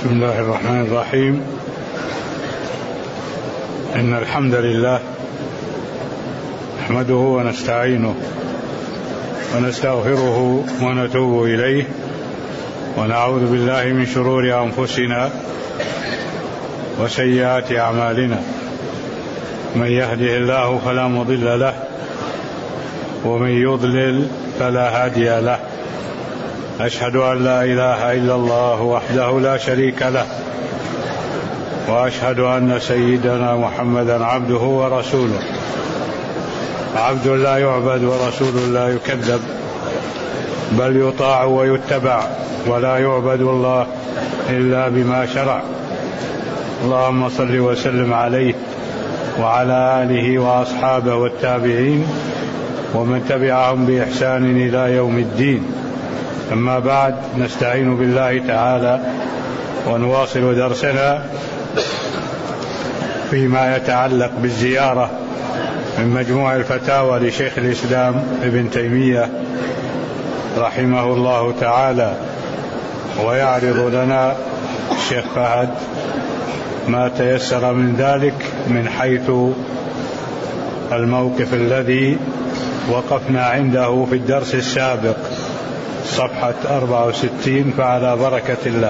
بسم الله الرحمن الرحيم. إن الحمد لله نحمده ونستعينه ونستغفره ونتوب إليه ونعوذ بالله من شرور أنفسنا وسيئات أعمالنا. من يهده الله فلا مضل له ومن يضلل فلا هادي له. أشهد أن لا إله إلا الله وحده لا شريك له، وأشهد أن سيدنا محمدا عبده ورسوله، عبد لا يعبد ورسول لا يكذب، بل يطاع ويتبع، ولا يعبد الله إلا بما شرع. اللهم صل وسلم عليه وعلى آله وأصحابه والتابعين ومن تبعهم بإحسان إلى يوم الدين. أما بعد، نستعين بالله تعالى ونواصل درسنا فيما يتعلق بالزيارة من مجموع الفتاوى لشيخ الإسلام ابن تيمية رحمه الله تعالى. ويعرض لنا الشيخ فهد ما تيسر من ذلك من حيث الموقف الذي وقفنا عنده في الدرس السابق، صفحة 64، فعلى بركة الله.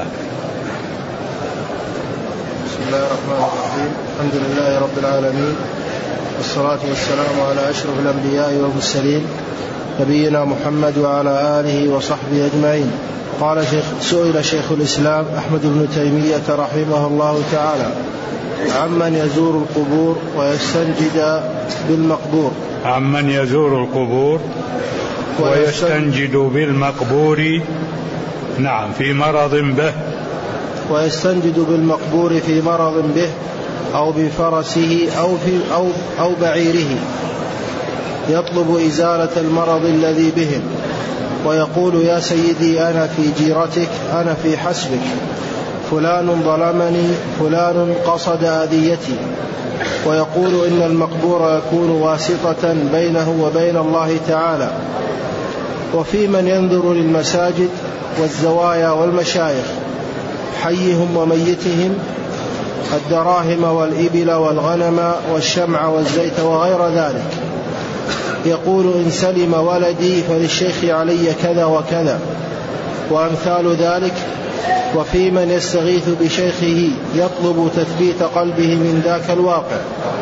بسم الله الرحمن الرحيم. الحمد لله رب العالمين، والصلاة والسلام على أشرف الأنبياء والمرسلين نبينا محمد وعلى آله وصحبه أجمعين. قال سئل شيخ الإسلام أحمد بن تيمية رحمه الله تعالى عمن يزور القبور ويستنجد بالمقبور. عمن يزور القبور ويستنجد بالمقبور، نعم، في مرض به. ويستنجد بالمقبور في مرض به أو بفرسه أو بعيره، يطلب إزالة المرض الذي بهم، ويقول: يا سيدي، أنا في جيرتك، أنا في حسبك، فلان ظلمني، فلان قصد أذيتي. ويقول إن المقبور يكون واسطة بينه وبين الله تعالى. وفي من ينظر للمساجد والزوايا والمشايخ، حيهم وميتهم، الدراهم والإبل والغنم والشمع والزيت وغير ذلك، يقول: إن سلم ولدي فللشيخ علي كذا وكذا، وأمثال ذلك. وفي من يستغيث بشيخه يطلب تثبيت قلبه من ذاك الواقع.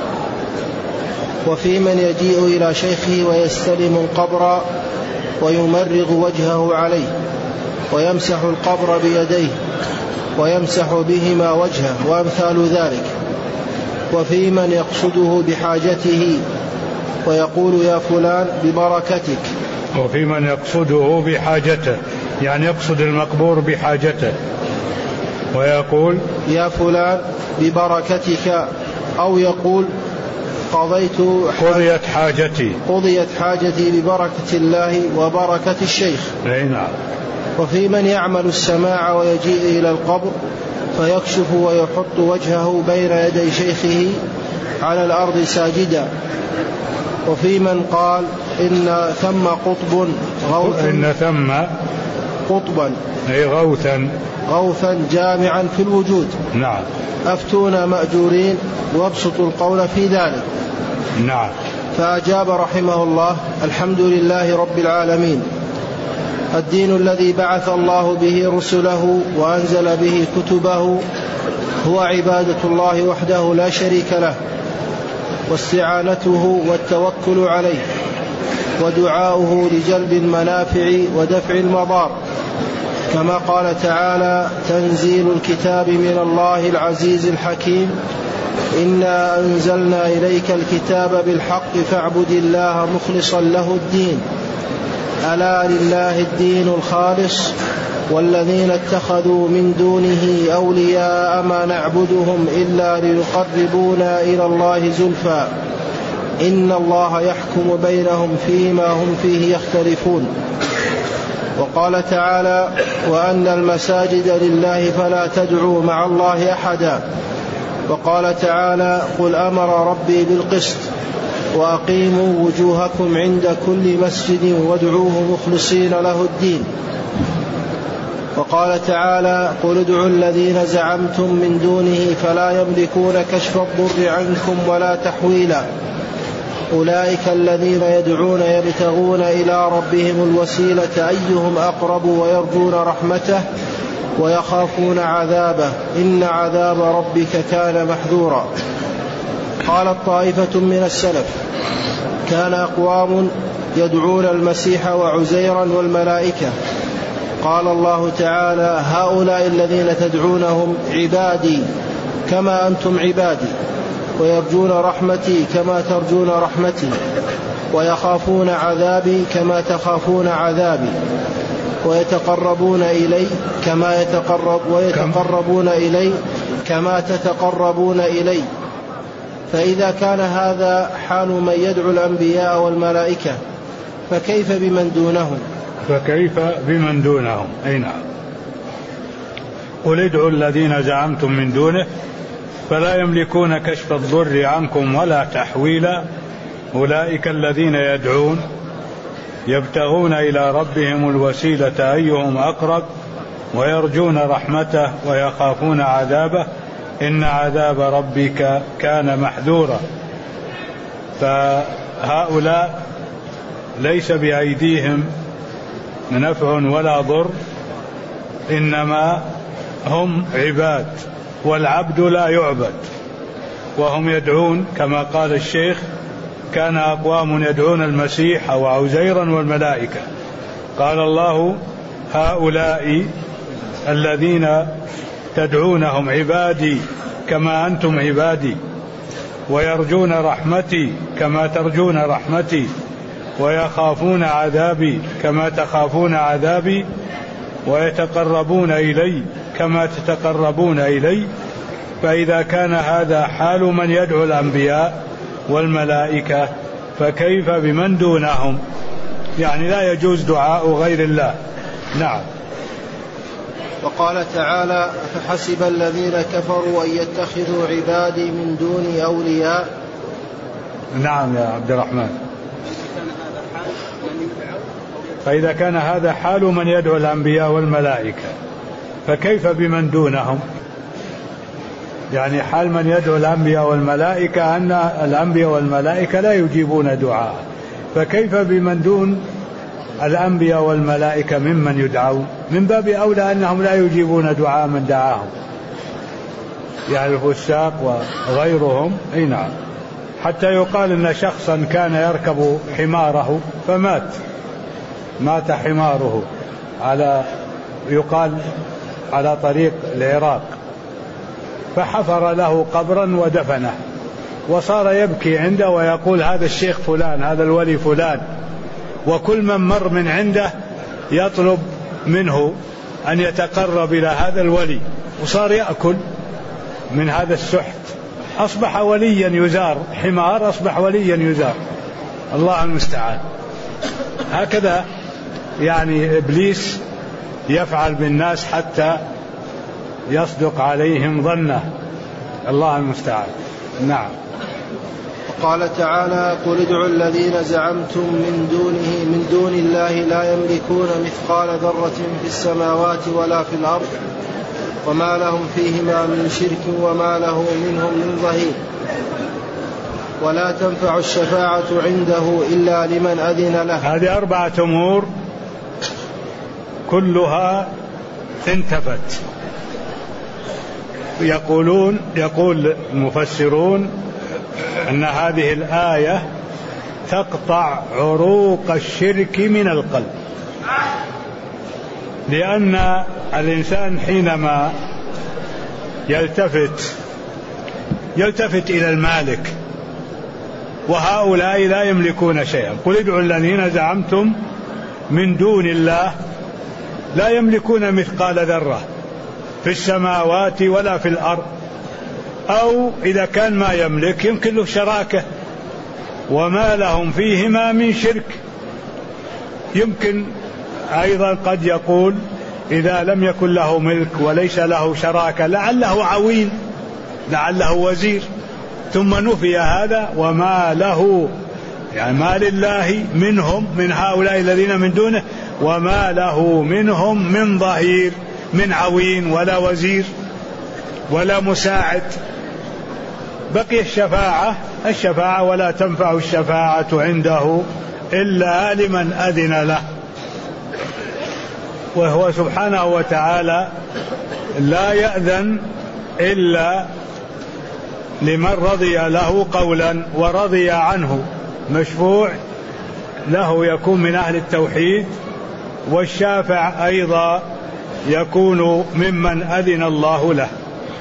وفي من يجيء إلى شيخه ويستلم القبر ويمرغ وجهه عليه ويمسح القبر بيديه ويمسح بهما وجهه، وأمثال ذلك. وفي من يقصده بحاجته ويقول: يا فلان ببركتك. وفي من يقصده بحاجته، يعني يقصد المقبور بحاجته ويقول: يا فلان ببركتك، أو يقول: قضيت حاجتي ببركة الله وبركة الشيخ. نعم. وفي من يعمل السماع ويجيء إلى القبر فيكشف ويحط وجهه بين يدي شيخه على الأرض ساجدا. وفي من قال إن ثم قطبا أي غوثا جامعا في الوجود. نعم. أفتونا مأجورين وابسطوا القول في ذلك. نعم. فأجاب رحمه الله: الحمد لله رب العالمين. الدين الذي بعث الله به رسله وأنزل به كتبه هو عبادة الله وحده لا شريك له، واستعانته والتوكل عليه، ودعاؤه لجلب المنافع ودفع المضار، كما قال تعالى: تنزيل الكتاب من الله العزيز الحكيم، إنا أنزلنا إليك الكتاب بالحق فاعبد الله مخلصا له الدين، ألا لله الدين الخالص، والذين اتخذوا من دونه أولياء ما نعبدهم إلا ليقربونا إلى الله زلفى، إن الله يحكم بينهم فيما هم فيه يختلفون. وقال تعالى: وأن المساجد لله فلا تدعوا مع الله أحدا. وقال تعالى: قل أمر ربي بالقسط، وأقيموا وجوهكم عند كل مسجد وادعوه مخلصين له الدين. وقال تعالى قل ادعوا الذين زعمتم من دونه فلا يملكون كشف الضر عنكم ولا تحويلا أولئك الذين يدعون يبتغون إلى ربهم الوسيلة أيهم أقرب ويرجون رحمته ويخافون عذابه إن عذاب ربك كان محذورا. قالت طائفة من السلف كان أقوام يدعون المسيح وعزيرا والملائكة، قال الله تعالى هؤلاء الذين تدعونهم عبادي كما أنتم عبادي ويرجون رحمتي كما ترجون رحمتي ويخافون عذابي كما تخافون عذابي ويتقربون إلي كما تتقربون إلي. فإذا كان هذا حال من يدعو الأنبياء والملائكة فكيف بمن دونهم؟ أي نعم. قل ادعوا الذين زعمتم من دونه فلا يملكون كشف الضر عنكم ولا تحويلا أولئك الذين يدعون يبتغون إلى ربهم الوسيلة أيهم أقرب ويرجون رحمته ويخافون عذابه إن عذاب ربك كان محذورا. فهؤلاء ليس بأيديهم نفع ولا ضر، إنما هم عباد والعبد لا يعبد، وهم يدعون كما قال الشيخ كان أقوام يدعون المسيح وعزيرا والملائكة. قال الله هؤلاء الذين تدعونهم عبادي كما أنتم عبادي ويرجون رحمتي كما ترجون رحمتي ويخافون عذابي كما تخافون عذابي ويتقربون إلي كما تتقربون إلي. فإذا كان هذا حال من يدعو الأنبياء والملائكة فكيف بمن دونهم؟ يعني لا يجوز دعاء غير الله. نعم. وقال تعالى فحسب الذين كفروا أن يتخذوا عبادي من دوني أولياء. نعم يا عبد الرحمن. فإذا كان هذا حال من يدعو الأنبياء والملائكة فكيف بمن دونهم؟ يعني حال من يدعو الأنبياء والملائكة أن الأنبياء والملائكة لا يجيبون دعاء، فكيف بمن دون الأنبياء والملائكة ممن يدعون؟ من باب أولى أنهم لا يجيبون دعاء من دعاهم، يعني الفساق وغيرهم. أي نعم. حتى يقال أن شخصا كان يركب حماره مات حماره يقال على طريق العراق، فحفر له قبرا ودفنه، وصار يبكي عنده ويقول هذا الشيخ فلان، هذا الولي فلان، وكل من مر من عنده يطلب منه أن يتقرب إلى هذا الولي، وصار يأكل من هذا السحت، أصبح وليا يزار، حمار أصبح وليا يزار. الله المستعان. هكذا يعني إبليس يفعل بالناس حتى يصدق عليهم ظنه. الله المستعان. نعم. قال تعالى قل ادعوا الذين زعمتم من دون الله لا يملكون مثقال ذرة في السماوات ولا في الأرض وما لهم فيهما من شرك وما له منهم من ظهير ولا تنفع الشفاعة عنده إلا لمن أذن له. هذه 4 أمور كلها انتفت. يقول المفسرون أن هذه الآية تقطع عروق الشرك من القلب، لأن الإنسان حينما يلتفت إلى المالك، وهؤلاء لا يملكون شيئا. قل ادعوا الذين زعمتم من دون الله لا يملكون مثقال ذرة في السماوات ولا في الأرض، أو إذا كان ما يملك يمكن له شراكة، وما لهم فيهما من شرك. يمكن أيضا قد يقول إذا لم يكن له ملك وليس له شراكة لعله عوين، لعله وزير، ثم نفي هذا وما له، يعني ما لله منهم من هؤلاء الذين من دونه وما له منهم من ظهير، من عوين ولا وزير ولا مساعد. بقي الشفاعة ولا تنفع الشفاعة عنده إلا لمن أذن له، وهو سبحانه وتعالى لا يأذن إلا لمن رضي له قولا ورضي عنه مشفوع له يكون من أهل التوحيد، والشافع أيضا يكون ممن أذن الله له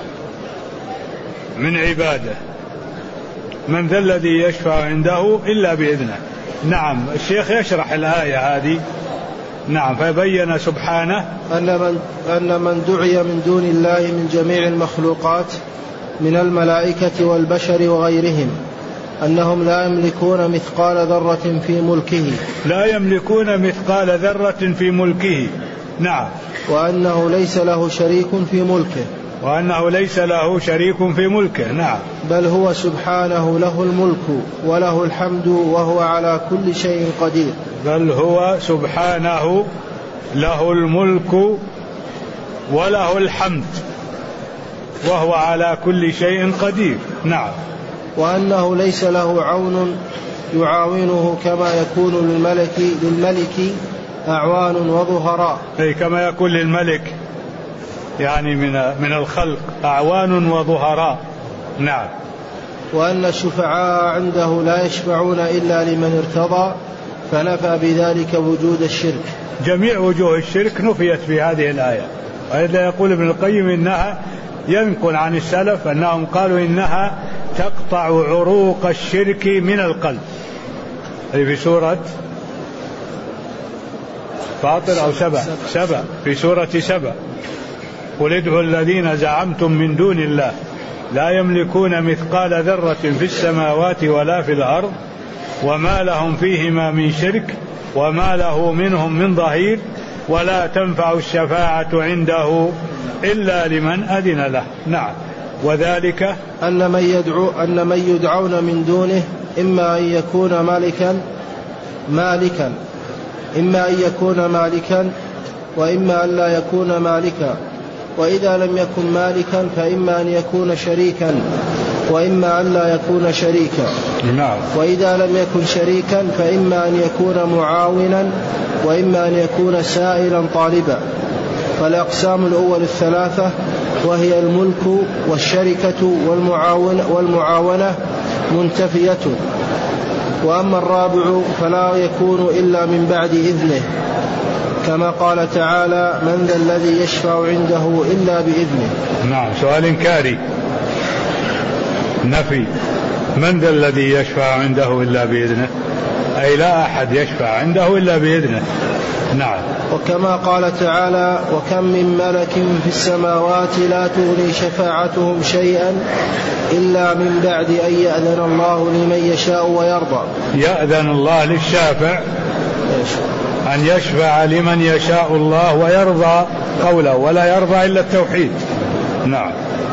من عباده. من ذا الذي يشفع عنده إلا بإذنه. نعم، الشيخ يشرح الآية هذه. نعم، فبين سبحانه أن من دعي من دون الله من جميع المخلوقات من الملائكة والبشر وغيرهم أنهم لا يملكون مثقال ذرة في ملكه، لا يملكون مثقال ذرة في ملكه. نعم، وأنه ليس له شريك في ملكه، وأنه ليس له شريك في ملكه. نعم، بل هو سبحانه له الملك وله الحمد وهو على كل شيء قدير. بل هو سبحانه له الملك وله الحمد وهو على كل شيء قدير. نعم، وأنه ليس له عون يعاونه كما يكون للملك أعوان وظهراء، أي كما يكون للملك يعني من الخلق أعوان وظهراء. نعم، وأن الشفعاء عنده لا يشفعون إلا لمن ارتضى، فنفى بذلك وجود الشرك. جميع وجوه الشرك نفيت في هذه الآية. وإذا يقول ابن القيم إنها ينقل عن السلف أنهم قالوا إنها تقطع عروق الشرك من القلب، أي في سورة فاطر أو سبأ في سورة سبأ: قل ادعوا الذين زعمتم من دون الله لا يملكون مثقال ذرة في السماوات ولا في الأرض وما لهم فيهما من شرك وما له منهم من ظهير ولا تنفع الشفاعة عنده إلا لمن أذن له. نعم، وذلك أن من يدعون من دونه إما أن يكون مالكا وإما أن لا يكون مالكا، وإذا لم يكن مالكا فإما أن يكون شريكا وإما أن لا يكون شريكا. نعم، وإذا لم يكن شريكا فإما أن يكون معاونا وإما أن يكون سائلا طالبا. فالأقسام الأول الثلاثة وهي الملك والشركة والمعاونة منتفية، وأما الرابع فلا يكون إلا من بعد إذنه، كما قال تعالى: من ذا الذي يشفع عنده إلا بإذنه. نعم، سؤال إنكاري نفي: من ذا الذي يشفع عنده إلا بإذنه، أي لا أحد يشفع عنده إلا بإذنه. نعم، وكما قال تعالى: وكم من ملك في السماوات لا تغني شفاعتهم شيئا إلا من بعد أن يأذن الله لمن يشاء ويرضى. يأذن الله للشافع أن يشفع لمن يشاء الله ويرضى قوله، ولا يرضى إلا التوحيد. نعم.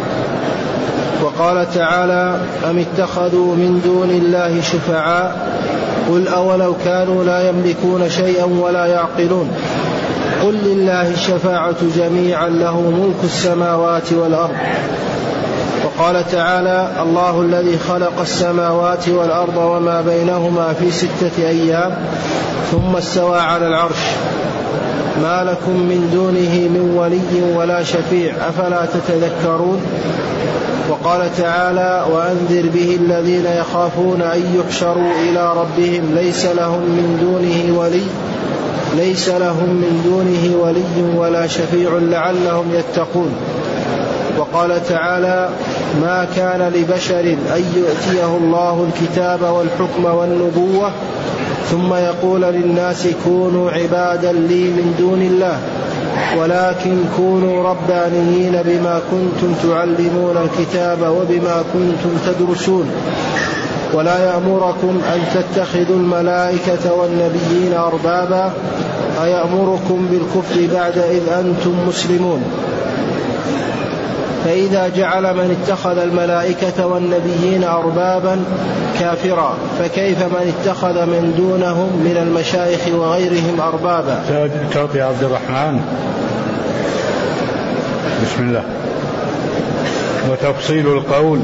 وقال تعالى: أم اتخذوا من دون الله شفعاء قل أولو كانوا لا يملكون شيئا ولا يعقلون قل لله الشفاعة جميعا له ملك السماوات والأرض. وقال تعالى: الله الذي خلق السماوات والأرض وما بينهما في 6 أيام ثم استوى على العرش ما لكم من دونه من ولي ولا شفيع أفلا تتذكرون. وقال تعالى: وأنذر به الذين يخافون أن يحشروا إلى ربهم ليس لهم من دونه ولي ولا شفيع لعلهم يتقون. وقال تعالى: ما كان لبشر أن يؤتيه الله الكتاب والحكم والنبوة ثم يقول للناس كونوا عبادا لي من دون الله ولكن كونوا ربانيين بما كنتم تعلمون الكتاب وبما كنتم تدرسون ولا يأمركم أن تتخذوا الملائكة والنبيين أربابا أيأمركم بالكفر بعد إذ أنتم مسلمون. فإذا جعل من اتخذ الملائكة والنبيين أربابا كافرا، فكيف من اتخذ من دونهم من المشايخ وغيرهم أربابا؟ تعطي عبد الرحمن. بسم الله. وتفصيل القول.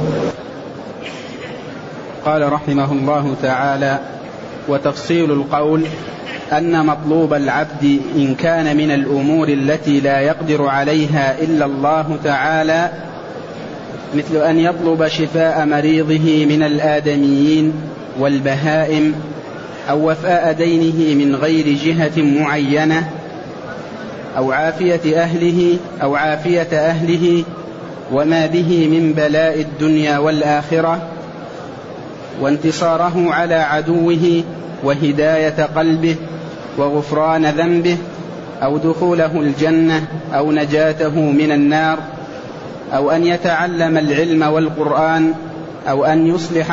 قال رحمه الله تعالى: وتفصيل القول أن مطلوب العبد إن كان من الأمور التي لا يقدر عليها إلا الله تعالى، مثل أن يطلب شفاء مريضه من الآدميين والبهائم، أو وفاء دينه من غير جهة معينة، أو عافية أهله وما به من بلاء الدنيا والآخرة، وانتصاره على عدوه، وهداية قلبه، وغفران ذنبه، أو دخوله الجنة، أو نجاته من النار، أو أن يتعلم العلم والقرآن، أو أن يصلح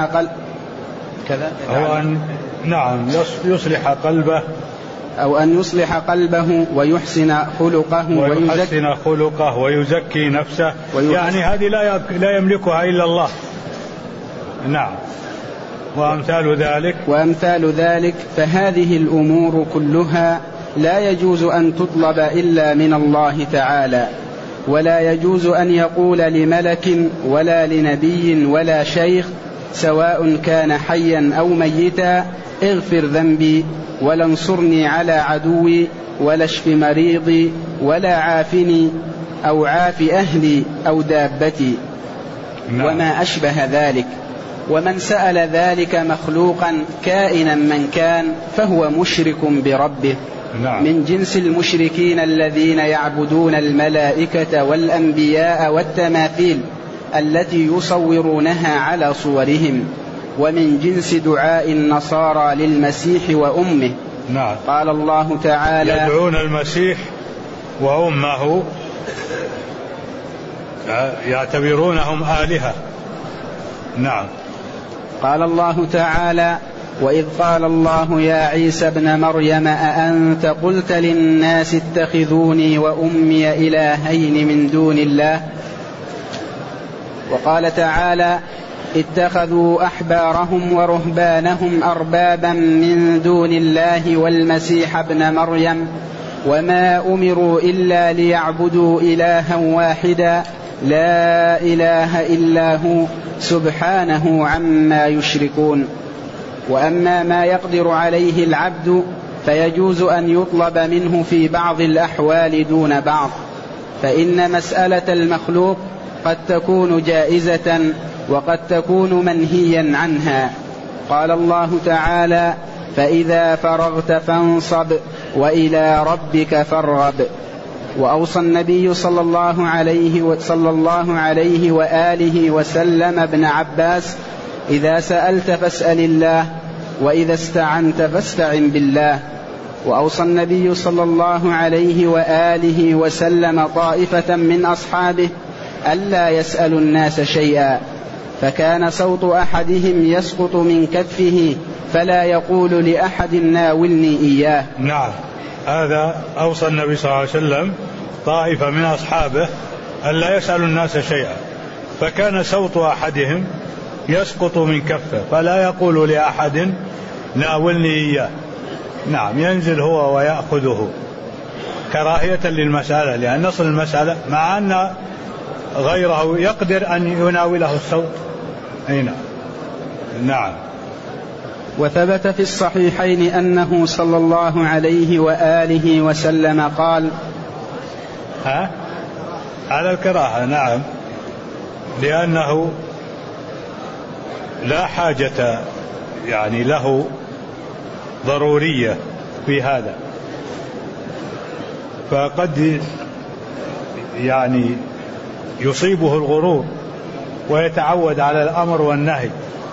يصلح قلبه ويحسن خلقه ويزكي نفسه، يعني هذه لا يملكها إلا الله. نعم. وأمثال ذلك فهذه الأمور كلها لا يجوز أن تطلب إلا من الله تعالى، ولا يجوز أن يقول لملك ولا لنبي ولا شيخ سواء كان حيا أو ميتا: اغفر ذنبي، ولا انصرني على عدوي، ولا اشف مريضي، ولا عافني، أو عاف أهلي أو دابتي، وما أشبه ذلك. ومن سأل ذلك مخلوقا كائنا من كان فهو مشرك بربه، من جنس المشركين الذين يعبدون الملائكة والأنبياء والتماثيل التي يصورونها على صورهم، ومن جنس دعاء النصارى للمسيح وأمه. نعم. قال الله تعالى: يدعون المسيح وأمه، يعتبرونهم آلهة. نعم. قال الله تعالى: وإذ قال الله يا عيسى ابن مريم أأنت قلت للناس اتخذوني وأمي إلهين من دون الله. وقال تعالى: اتخذوا أحبارهم ورهبانهم أربابا من دون الله والمسيح ابن مريم وما أمروا إلا ليعبدوا إلها واحدا لا إله إلا هو سبحانه عما يشركون. وأما ما يقدر عليه العبد فيجوز أن يطلب منه في بعض الأحوال دون بعض، فإن مسألة المخلوق قد تكون جائزة وقد تكون منهيا عنها. قال الله تعالى: فإذا فرغت فانصب وإلى ربك فارغب. وأوصى النبي صلى الله عليه وآله وسلم ابن عباس: إذا سألت فاسأل الله، وإذا استعنت فاستعن بالله. وأوصى النبي صلى الله عليه وآله وسلم طائفة من أصحابه ألا يسألوا الناس شيئا، فكان صوت أحدهم يسقط من كفه فلا يقول لأحد ناولني إياه. نعم، هذا أوصى النبي صلى الله عليه وسلم طائفة من أصحابه ألا يسألوا الناس شيئا، فكان صوت أحدهم يسقط من كفه فلا يقول لأحد ناولني إياه. نعم، ينزل هو ويأخذه كراهية للمسألة، لأن نصل المسألة مع أن غيره يقدر أن يناوله الصوت. نعم. وثبت في الصحيحين أنه صلى الله عليه وآله وسلم قال: على الكراهة. نعم، لأنه لا حاجة يعني له ضرورية في هذا، فقد يعني يصيبه الغرور ويتعود على الأمر والنهي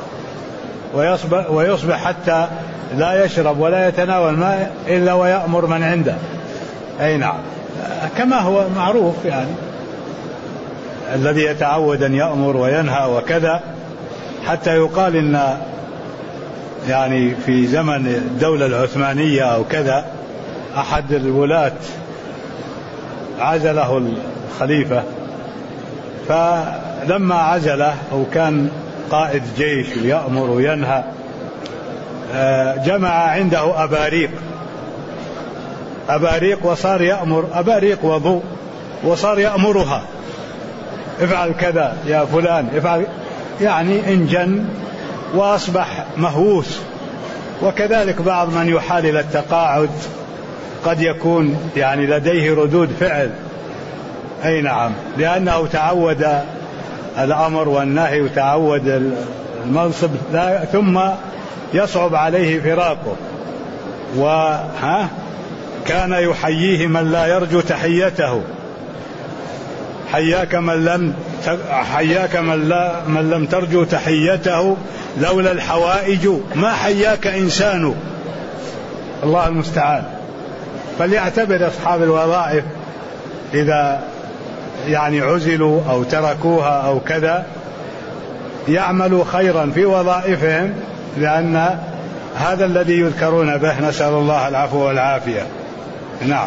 ويصبح حتى لا يشرب ولا يتناول ماء إلا ويأمر من عنده. أي نعم، كما هو معروف يعني الذي يتعود أن يأمر وينهى وكذا، حتى يقال إن يعني في زمن الدولة العثمانية أو كذا أحد الولاة عزله الخليفة فلما عزله أو كان قائد جيش يأمر وينهى جمع عنده أباريق وصار يأمر أباريق وضوء وصار يأمرها افعل كذا يا فلان افعل، يعني انجن وأصبح مهووس. وكذلك بعض من يحال إلى التقاعد قد يكون يعني لديه ردود فعل، أي نعم، لأنه تعود الأمر والنهي وتعود المنصب ثم يصعب عليه فراقه. كان يحييه من لا يرجو تحيته، حياك من لم ترجو تحيته، لولا الحوائج ما حياك إنسان. الله المستعان. فليعتبر أصحاب الوظائف إذا يعني عزلوا أو تركوها أو كذا يعملوا خيرا في وظائفهم، لأن هذا الذي يذكرون به، نسأل الله العفو والعافية. نعم.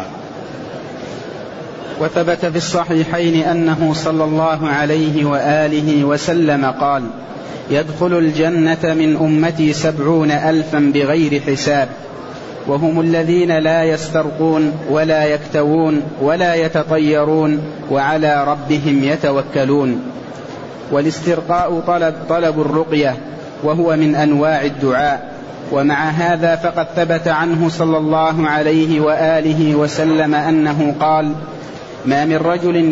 وثبت في الصحيحين أنه صلى الله عليه وآله وسلم قال: يدخل الجنة من أمتي 70,000 بغير حساب، وهم الذين لا يسترقون ولا يكتوون ولا يتطيرون وعلى ربهم يتوكلون. والاسترقاء طلب الرقية، وهو من أنواع الدعاء. ومع هذا فقد ثبت عنه صلى الله عليه وآله وسلم أنه قال: ما من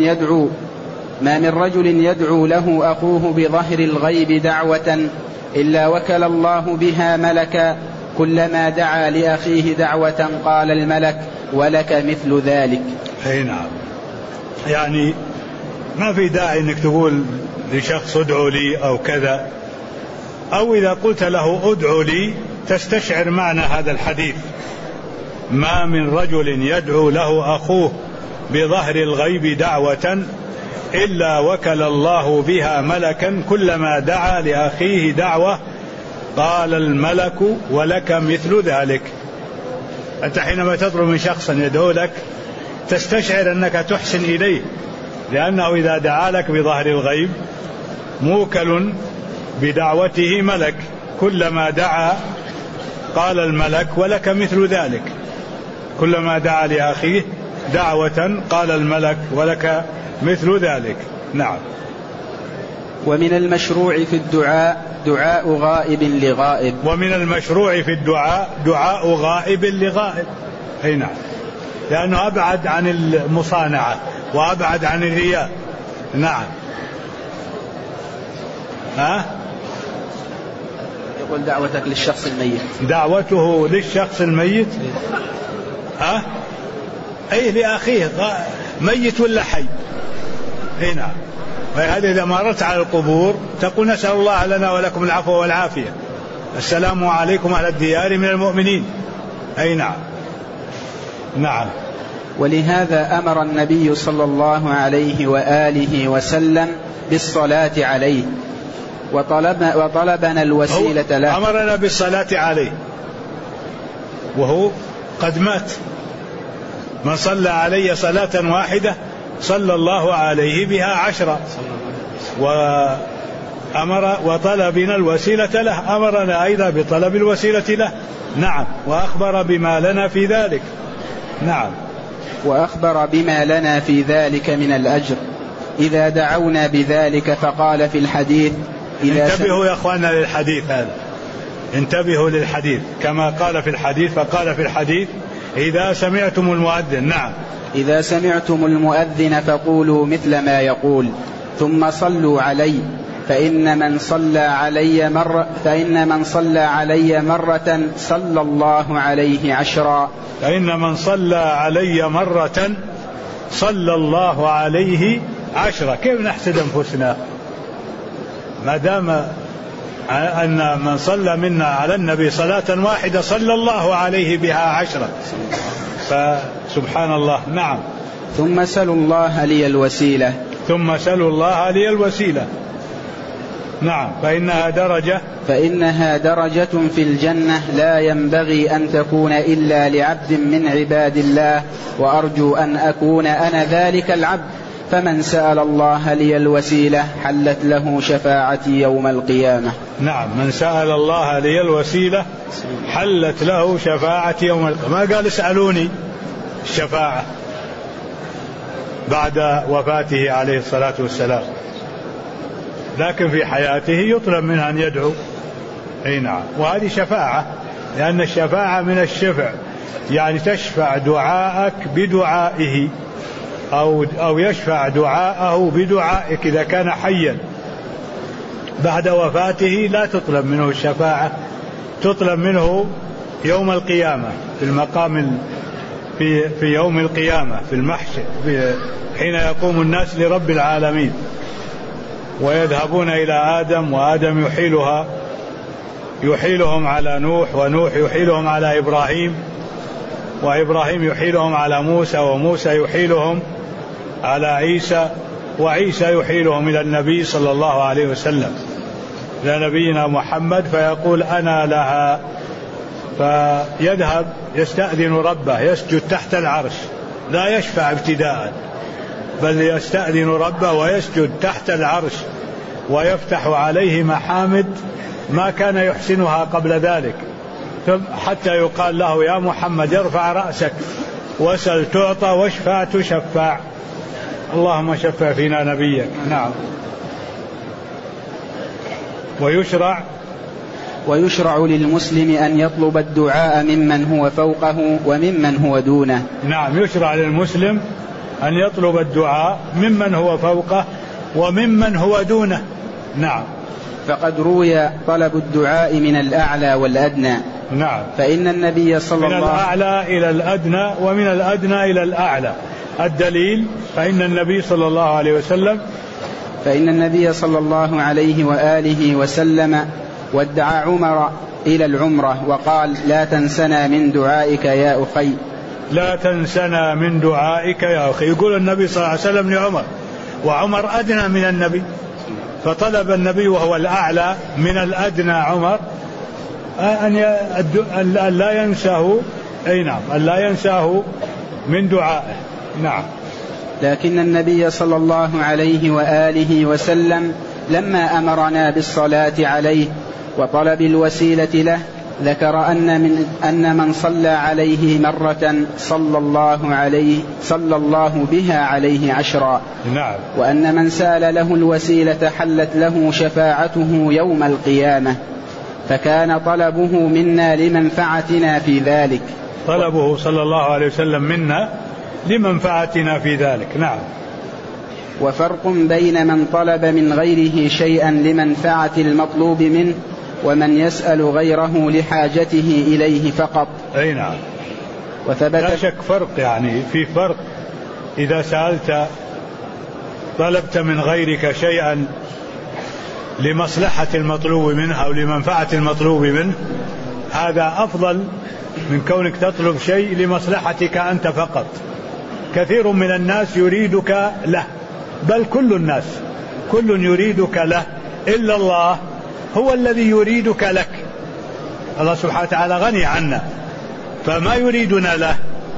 رجل يدعو له أخوه بظهر الغيب دعوة إلا وكل الله بها ملكا، كلما دعا لأخيه دعوة قال الملك: ولك مثل ذلك. أي نعم. يعني ما في داعي أنك تقول لشخص ادعو لي أو كذا، أو إذا قلت له ادعو لي تستشعر معنى هذا الحديث: ما من رجل يدعو له أخوه بظهر الغيب دعوة إلا وكل الله بها ملكا، كلما دعا لأخيه دعوة قال الملك ولك مثل ذلك. أنت حينما تطلب من شخص يدعو لك تستشعر أنك تحسن إليه، لأنه إذا دعا لك بظهر الغيب موكل بدعوته ملك، كلما دعا قال الملك ولك مثل ذلك، كلما دعا لأخيه دعوة قال الملك ولك مثل ذلك. نعم. ومن المشروع في الدعاء دعاء غائب لغائب. ومن المشروع في الدعاء دعاء غائب لغائب. أي نعم، لأنه أبعد عن المصانعة وأبعد عن الرياء. نعم. يقول دعوتك للشخص الميت، دعوته للشخص الميت أي لأخيه ميت ولا حي. أي نعم. وهذا إذا مرت على القبور تقول: نسأل الله لنا ولكم العفو والعافية، السلام عليكم أهل الديار من المؤمنين. أي نعم. نعم. ولهذا أمر النبي صلى الله عليه وآله وسلم بالصلاة عليه، وطلبنا الوسيلة له. أمرنا بالصلاة عليه وهو قد مات. من صلى علي صلاة واحدة صلى الله عليه بها 10. وطلبنا الوسيلة له، أمرنا أيضا بطلب الوسيلة له. نعم. وأخبر بما لنا في ذلك. نعم. وأخبر بما لنا في ذلك من الأجر إذا دعونا بذلك. فقال في الحديث: انتبهوا يا أخوانا للحديث هذا، انتبهوا للحديث كما قال في الحديث. فقال في الحديث: إذا سمعتم المؤذن. نعم. إذا سمعتم المؤذن فقولوا مثل ما يقول، ثم صلوا علي، فإن من صلى علي مرة صلى الله عليه 10. فإن من صلى علي مرة صلى الله عليه 10. كيف نحسد أنفسنا ما دام أن من صلى منا على النبي صلاة واحدة صلى الله عليه بها 10. فسبحان الله. نعم. ثم سلوا الله لي الوسيلة. ثم سلوا الله لي الوسيلة. نعم. فإنها درجة في الجنة لا ينبغي أن تكون إلا لعبد من عباد الله، وأرجو أن أكون أنا ذلك العبد، فمن سأل الله لي الوسيلة حلت له شفاعتي يوم القيامة. نعم، من سأل الله لي الوسيلة حلت له شفاعتي يوم القيامة. ما قال اسألوني الشفاعة بعد وفاته عليه الصلاة والسلام، لكن في حياته يطلب منه أن يدعو. أي نعم، وهذه شفاعة، لأن الشفاعة من الشفع، يعني تشفع دعاءك بدعائه أو يشفع دعاءه بدعائك إذا كان حيا. بعد وفاته لا تطلب منه الشفاعة، تطلب منه يوم القيامة في المقام في يوم القيامة في المحشر، حين يقوم الناس لرب العالمين ويذهبون إلى آدم، وآدم يحيلهم على نوح، ونوح يحيلهم على إبراهيم، وإبراهيم يحيلهم على موسى، وموسى يحيلهم على عيسى، وعيسى يحيلهم إلى النبي صلى الله عليه وسلم، إلى نبينا محمد، فيقول أنا لها، فيذهب يستأذن ربه، يسجد تحت العرش، لا يشفع ابتداء، بل يستأذن ربه ويسجد تحت العرش، ويفتح عليه محامد ما كان يحسنها قبل ذلك، حتى يقال له يا محمد ارفع رأسك واسأل تعطى واشفع تشفع، اللهم شفع فينا نبيك. نعم. ويشرع للمسلم أن يطلب الدعاء ممن هو فوقه وممن هو دونه. نعم، يشرع للمسلم أن يطلب الدعاء ممن هو فوقه وممن هو دونه. نعم. فقد روي طلب الدعاء من الأعلى والأدنى. نعم. فإن النبي صلى الله من الأعلى إلى الأدنى ومن الأدنى إلى الأعلى. الدليل فإن النبي صلى الله عليه وآله وسلم ودعا عمر إلى العمرة وقال لا تنسنا من دعائك يا أخي. لا تنسنا من دعائك يا أخي، يقول النبي صلى الله عليه وسلم لعمر، وعمر أدنى من النبي، فطلب النبي وهو الأعلى من الأدنى عمر أن لا ينساه. أي نعم، أن لا ينساه من دعائه. نعم. لكن النبي صلى الله عليه وآله وسلم لما أمرنا بالصلاة عليه وطلب الوسيلة له ذكر أن من صلى عليه مرة صلى الله بها عليه 10. نعم. وأن من سأل له الوسيلة حلت له شفاعته يوم القيامة، فكان طلبه منا لمنفعتنا في ذلك. طلبه صلى الله عليه وسلم منا لمنفعتنا في ذلك. نعم. وفرق بين من طلب من غيره شيئا لمنفعة المطلوب منه ومن يسأل غيره لحاجته إليه فقط. أي نعم. لا شك فرق، يعني في فرق إذا سألت طلبت من غيرك شيئا لمصلحة المطلوب منه أو لمنفعة المطلوب منه، هذا أفضل من كونك تطلب شيء لمصلحتك أنت فقط. كثير من الناس يريدك له، بل كل الناس كل يريدك له، إلا الله هو الذي يريدك لك. الله سبحانه وتعالى غني عنا، فما يريدنا له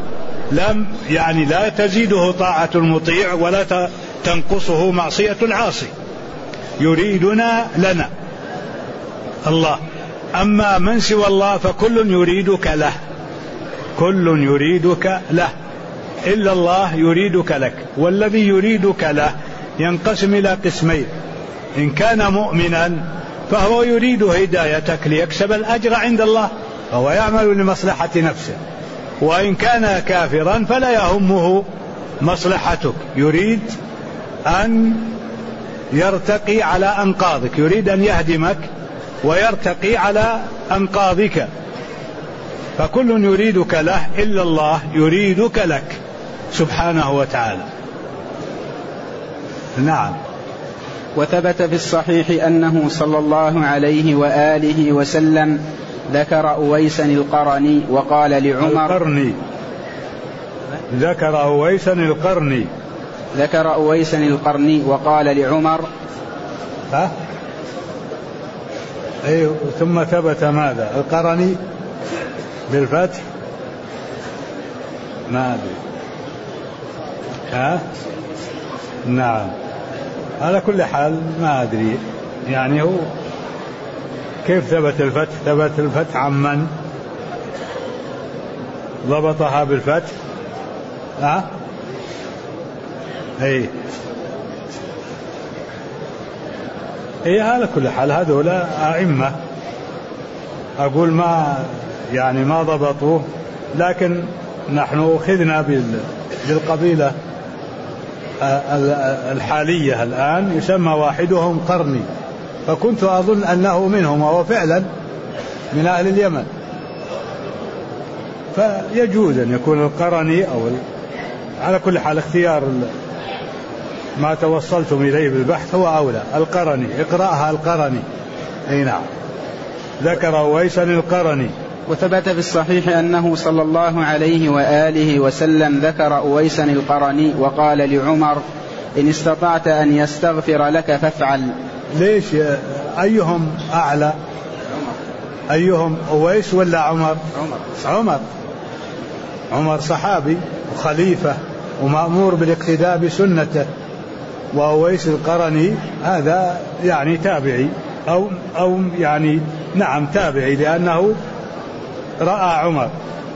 لا تزيده طاعة المطيع ولا تنقصه معصية العاصي، يريدنا لنا الله. أما من سوى الله فكل يريدك له، كل يريدك له، إلا الله يريدك لك. والذي يريدك له ينقسم إلى قسمين: إن كان مؤمنا فهو يريد هدايتك ليكسب الأجر عند الله، فهو يعمل لمصلحة نفسه. وإن كان كافرا فلا يهمه مصلحتك، يريد أن يرتقي على أنقاضك، يريد أن يهدمك ويرتقي على أنقاضك. فكل يريدك له إلا الله يريدك لك سبحانه وتعالى. نعم. وثبت في الصحيح أنه صلى الله عليه وآله وسلم ذكر أويسا القرني وقال لعمر ذكر أويسا القرني وقال لعمر أيوه. ثم ثبت ماذا؟ القرني بالفتح، ما أدري. نعم. على كل حال ما أدري يعني هو كيف ثبت الفتح؟ ثبت الفتح عمن ضبطها بالفتح. اي على كل حال هذول أئمة، أقول ما يعني ما ضبطوه، لكن نحن أخذنا بالقبيلة الحالية الآن يسمى واحدهم قرني، فكنت أظن أنه منهم وهو فعلا من أهل اليمن، فيجوز أن يكون القرني أو على كل حال اختيار ما توصلتم إليه بالبحث هو أولى. القرني اقرأها القرني. أي نعم. ذكر أويسا القرني. وثبت في الصحيح أنه صلى الله عليه وآله وسلم ذكر أويسا القرني وقال لعمر إن استطعت أن يستغفر لك فافعل. ليش؟ أيهم أعلى؟ أيهم أويس ولا عمر؟ عمر صحابي وخليفة ومأمور بالاقتداء بسنته، وأويس القرني هذا يعني تابعي أو يعني نعم تابعي، لأنه رأى عمر،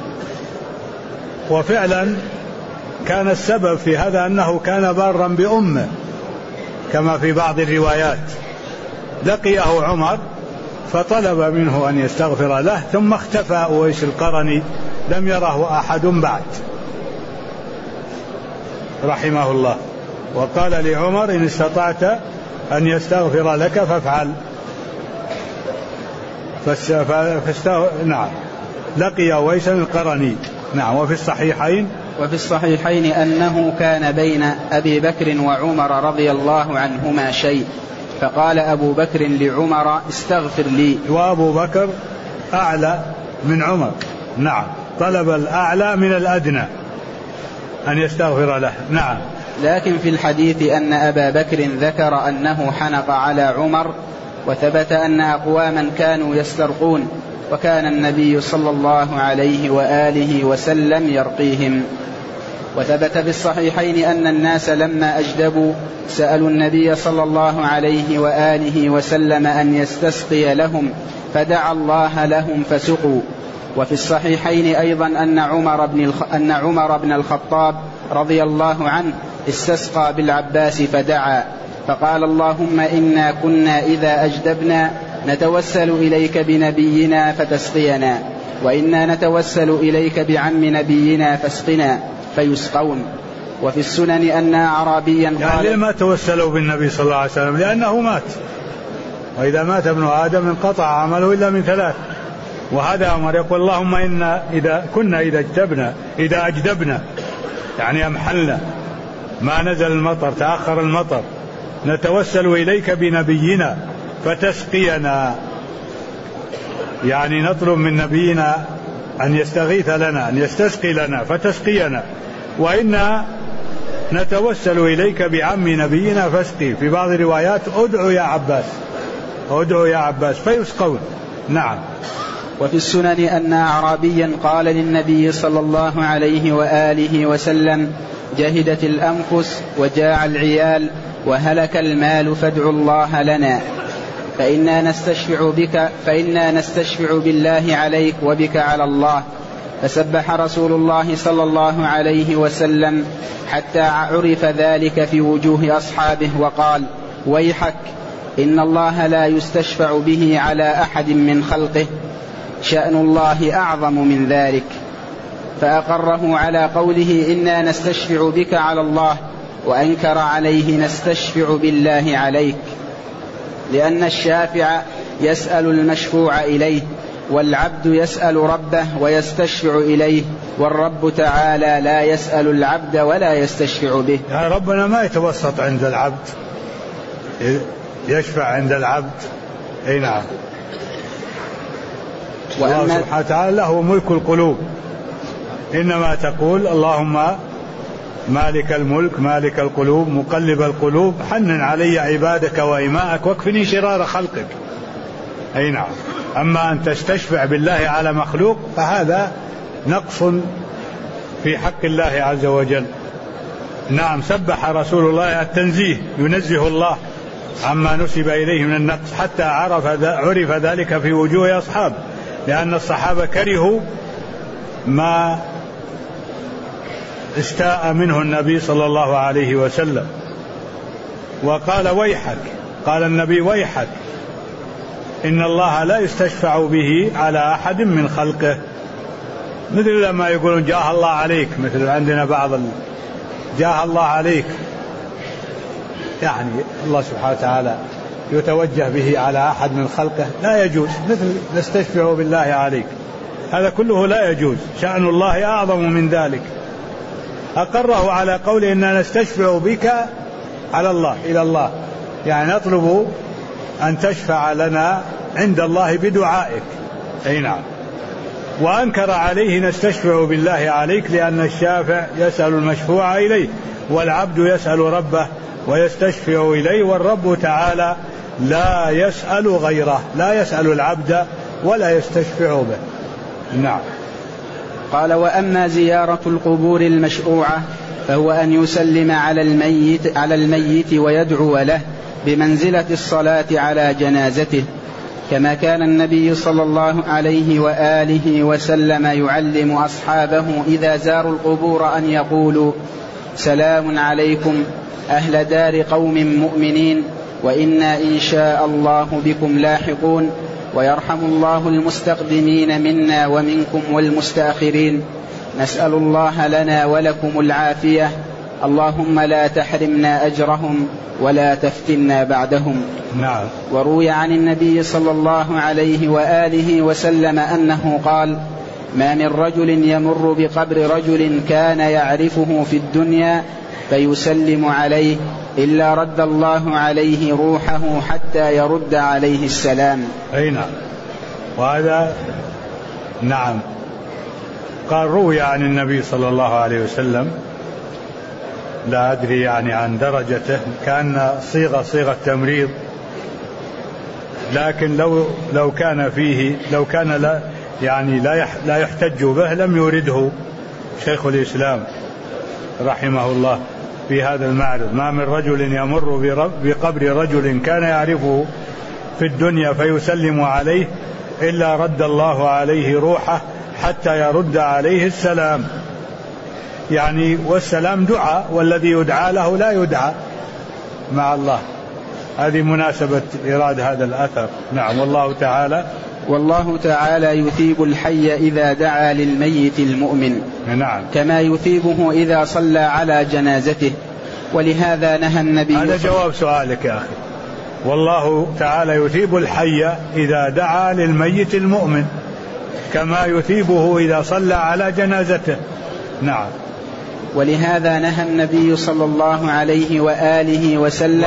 وفعلا كان السبب في هذا أنه كان بارا بأمه كما في بعض الروايات. لقيه عمر فطلب منه أن يستغفر له، ثم اختفى أويس القرني لم يره أحد بعد رحمه الله، وقال لعمر إن استطعت أن يستغفر لك فافعل. نعم لقي أويسا القرني. نعم. وفي الصحيحين أنه كان بين أبي بكر وعمر رضي الله عنهما شيء، فقال أبو بكر لعمر استغفر لي، وأبو بكر أعلى من عمر. نعم. طلب الأعلى من الأدنى أن يستغفر له. نعم. لكن في الحديث أن أبا بكر ذكر أنه حنق على عمر، وثبت أن أقواما كانوا يسترقون وكان النبي صلى الله عليه وآله وسلم يرقيهم. وثبت في الصحيحين أن الناس لما أجدبوا سألوا النبي صلى الله عليه وآله وسلم أن يستسقي لهم فدعا الله لهم فسقوا. وفي الصحيحين أيضا أن عمر بن الخطاب رضي الله عنه استسقى بالعباس فدعا فقال اللهم إنا كنا إذا أجدبنا نتوسل إليك بنبينا فتسقينا، وإنا نتوسل إليك بعم نبينا فاسقنا فيسقون. وفي السنن أن أعرابيا قال يعني ما توسلوا بالنبي صلى الله عليه وسلم لأنه مات، وإذا مات ابن آدم انقطع عمله إلا من ثلاث. وهذا عمر يقول اللهم إنا إذا أجدبنا يعني أمحلنا ما نزل المطر تأخر المطر نتوسل إليك بنبينا فتسقينا، يعني نطلب من نبينا أن يستغيث لنا أن يستسقي لنا فتسقينا، وإنا نتوسل إليك بعم نبينا فاسقي. في بعض الروايات ادعوا يا عباس فيسقون. نعم. وفي السنن أن أعرابيا قال للنبي صلى الله عليه وآله وسلم جهدت الأنفس وجاع العيال وهلك المال فادعوا الله لنا فإنا نستشفع بالله عليك وبك على الله. فسبح رسول الله صلى الله عليه وسلم حتى عرف ذلك في وجوه أصحابه وقال ويحك إن الله لا يستشفع به على أحد من خلقه، شأن الله أعظم من ذلك. فأقره على قوله إنا نستشفع بك على الله، وأنكر عليه نستشفع بالله عليك، لأن الشافع يسأل المشفوع إليه، والعبد يسأل ربه ويستشفع إليه، والرب تعالى لا يسأل العبد ولا يستشفع به. يعني ربنا ما يتوسط عند العبد، يشفع عند العبد. أي نعم. الله سبحانه وتعالى له ملك القلوب، إنما تقول اللهم مالك الملك مالك القلوب مقلب القلوب حنن علي عبادك وإماءك واكفني شرار خلقك. أي نعم. أما أن تستشفع بالله على مخلوق فهذا نقص في حق الله عز وجل. نعم، سبح رسول الله التنزيه، ينزه الله عما نسب إليه من النقص، حتى عرف ذلك في وجوه أصحابه، لأن الصحابة كرهوا ما استاء منه النبي صلى الله عليه وسلم، وقال ويحك، قال النبي ويحك، إن الله لا يستشفع به على أحد من خلقه، مثل لما يقولون جاه الله عليك، مثل عندنا بعض جاه الله عليك، يعني الله سبحانه وتعالى يتوجه به على أحد من خلقه، لا يجوز، مثل نستشفع بالله عليك، هذا كله لا يجوز، شأن الله أعظم من ذلك. أقره على قول إننا نستشفع بك على الله، إلى الله، يعني نطلب أن تشفع لنا عند الله بدعائك، أي نعم. وأنكر عليه نستشفع بالله عليك، لأن الشافع يسأل المشفوع إليه، والعبد يسأل ربه ويستشفع إليه، والرب تعالى لا يسأل غيره، لا يسأل العبد ولا يستشفع به. نعم. قال: وأما زيارة القبور المشروعة فهو أن يسلم على الميت ويدعو له بمنزلة الصلاة على جنازته، كما كان النبي صلى الله عليه وآله وسلم يعلم أصحابه إذا زاروا القبور أن يقولوا: سلام عليكم أهل دار قوم مؤمنين، وإنا إن شاء الله بكم لاحقون، ويرحم الله المستقدمين منا ومنكم والمستأخرين، نسأل الله لنا ولكم العافية، اللهم لا تحرمنا أجرهم ولا تفتنا بعدهم. نعم. وروي عن النبي صلى الله عليه وآله وسلم أنه قال: ما من رجل يمر بقبر رجل كان يعرفه في الدنيا فيسلم عليه إلا رد الله عليه روحه حتى يرد عليه السلام. أي نعم. وهذا نعم قال روي عن النبي صلى الله عليه وسلم، لا أدري يعني عن درجته، كان صيغة تمريض، لكن لو كان فيه، لو كان لا يحتج به لم يورده شيخ الإسلام رحمه الله في هذا المعرض. ما من رجل يمر بقبر رجل كان يعرفه في الدنيا فيسلم عليه إلا رد الله عليه روحه حتى يرد عليه السلام، يعني والسلام دعاء، والذي يدعى له لا يدعى مع الله. هذه مناسبة إيراد هذا الأثر. نعم. والله تعالى يثيب الحي إذا دعا للميت المؤمن، نعم، كما يثيبه إذا صلى على جنازته. ولهذا نهى النبي. هذا جواب سؤالك يا أخي. والله تعالى يثيب الحي إذا دعا للميت المؤمن كما يثيبه إذا صلى على جنازته. نعم. ولهذا نهى النبي صلى الله عليه وآله وسلم.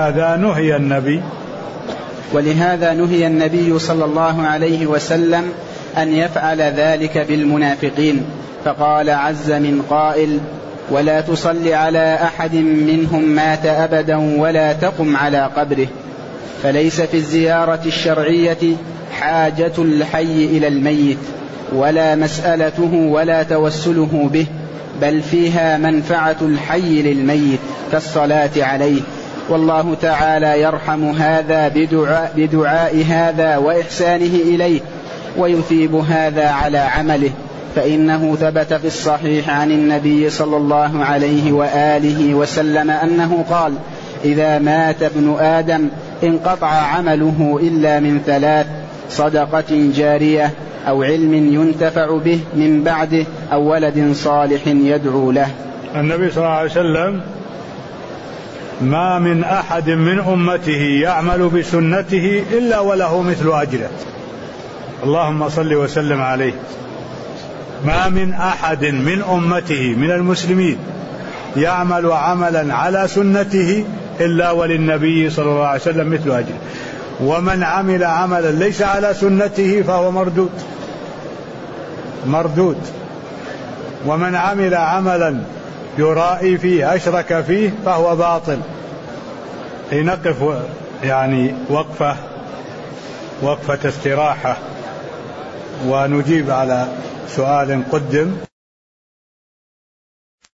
ولهذا نهي النبي صلى الله عليه وسلم أن يفعل ذلك بالمنافقين، فقال عز من قائل: ولا تصل على أحد منهم مات أبدا ولا تقم على قبره. فليس في الزيارة الشرعية حاجة الحي إلى الميت ولا مسألته ولا توسله به، بل فيها منفعة الحي للميت كالصلاة عليه، والله تعالى يرحم هذا بدعاء هذا وإحسانه إليه، ويثيب هذا على عمله، فإنه ثبت في الصحيح عن النبي صلى الله عليه وآله وسلم أنه قال: إذا مات ابن آدم انقطع عمله إلا من ثلاث: صدقة جارية، أو علم ينتفع به من بعده، أو ولد صالح يدعو له. النبي صلى الله عليه وسلم: ما من أحد من أمته يعمل بسنته إلا وله مثل أجره. اللهم صل وسلم عليه. ما من أحد من أمته من المسلمين يعمل عملا على سنته إلا وللنبي صلى الله عليه وسلم مثل أجره، ومن عمل عملا ليس على سنته فهو مردود، ومن عمل عملا يرائي فيه أشرك فيه فهو باطل. لنقف يعني وقفة استراحة ونجيب على سؤال قدم.